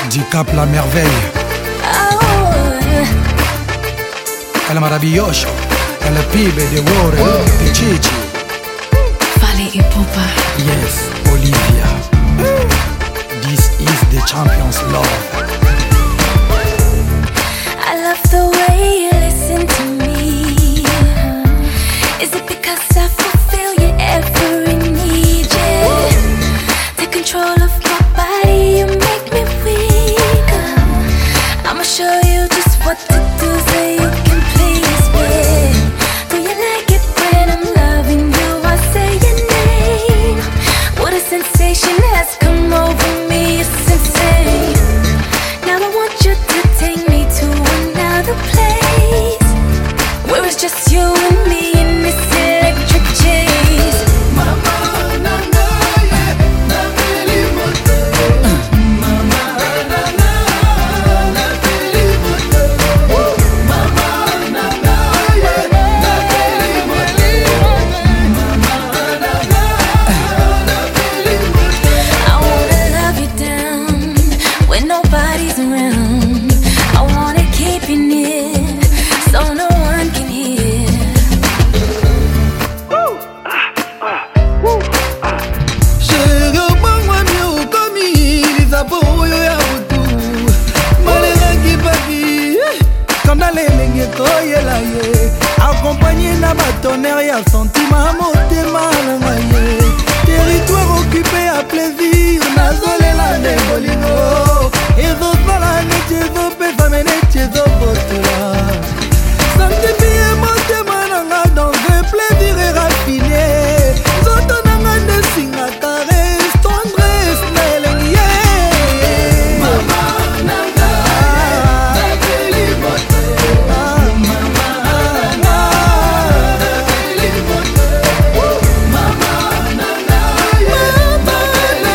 du Cap la merveille. El maravilloso, el pibe de oro, Pichichi. Fally Ipupa. Yes, Olivia. This is the champion's love. I love the way you listen to me. Is it because I fulfill your every need? Yeah. Take control of my body, you make me weak. I'ma show you just what to do so you can please me. Do you like it when I'm loving you? I say your name. What a sensation has come over me, it's insane. Now I want you to take me to another place where it's just you and me in this electric chase. Mama, na na, yeah, na feli moto. Mama, na na, na feli moto. Mama, na na, yeah, na feli moto. Mama, na na, na feli moto. I wanna love you down when nobody's around. I wanna keep you near so no one can hear. Chérie, moi mieux comme il a beau ya utu. Malera qui papi, comme dans les lengues koyela ye. Accompagné na batonnerre ya sentiment motema na ngaye. Territoire occupé à plaisir, nazolela nde bolingo. Ezosala neti ezopesa me neti ezobotela. Santi bien motema na nga dans un plaisir raffiné. Zoto na nga nde singa caresse, tendresse na elengi ye. Mama na nga, na feli moto. Mama na nga, na feli moto. Mama na nga, na feli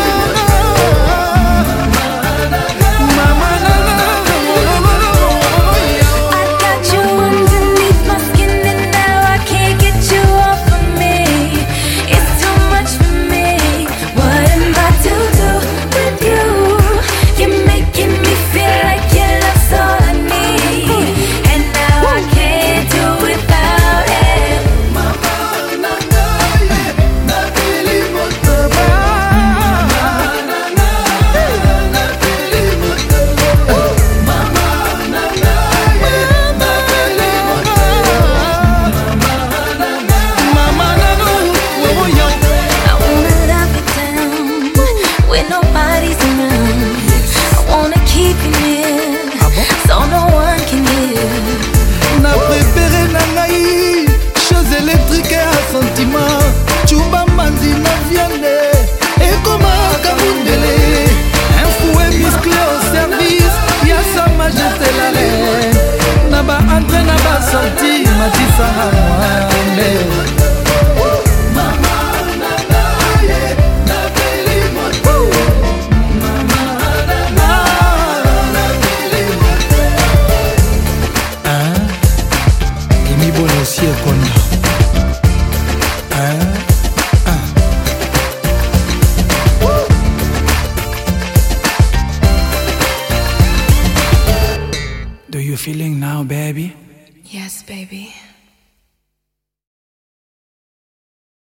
I got you underneath my skin and now I can't get you off of me. It's too much for me. What am I to do with you? You're making me feel like your love's all I need, and now I can't do without it. Mama na nga, na feli moto. Mama na nga, na feli moto. Mama na nga, na feli moto. Mama na nga, oh yo. I wanna love you down when nobody's around. I wanna keep you near so no one can hear. Na préféré na ngai, chose électrique à sentiment. Chuba mandi na viande, et comme Kamundele. Un fouet musclé au service, y'a sa majesté la reine. Na ba entré, na ba sorti, matissa à moi. Mama na nga, yeah, na feli moto. Mama na nga, na feli moto. Emi Bonosi Ekonda. Do you feeling now, baby? Yes, baby.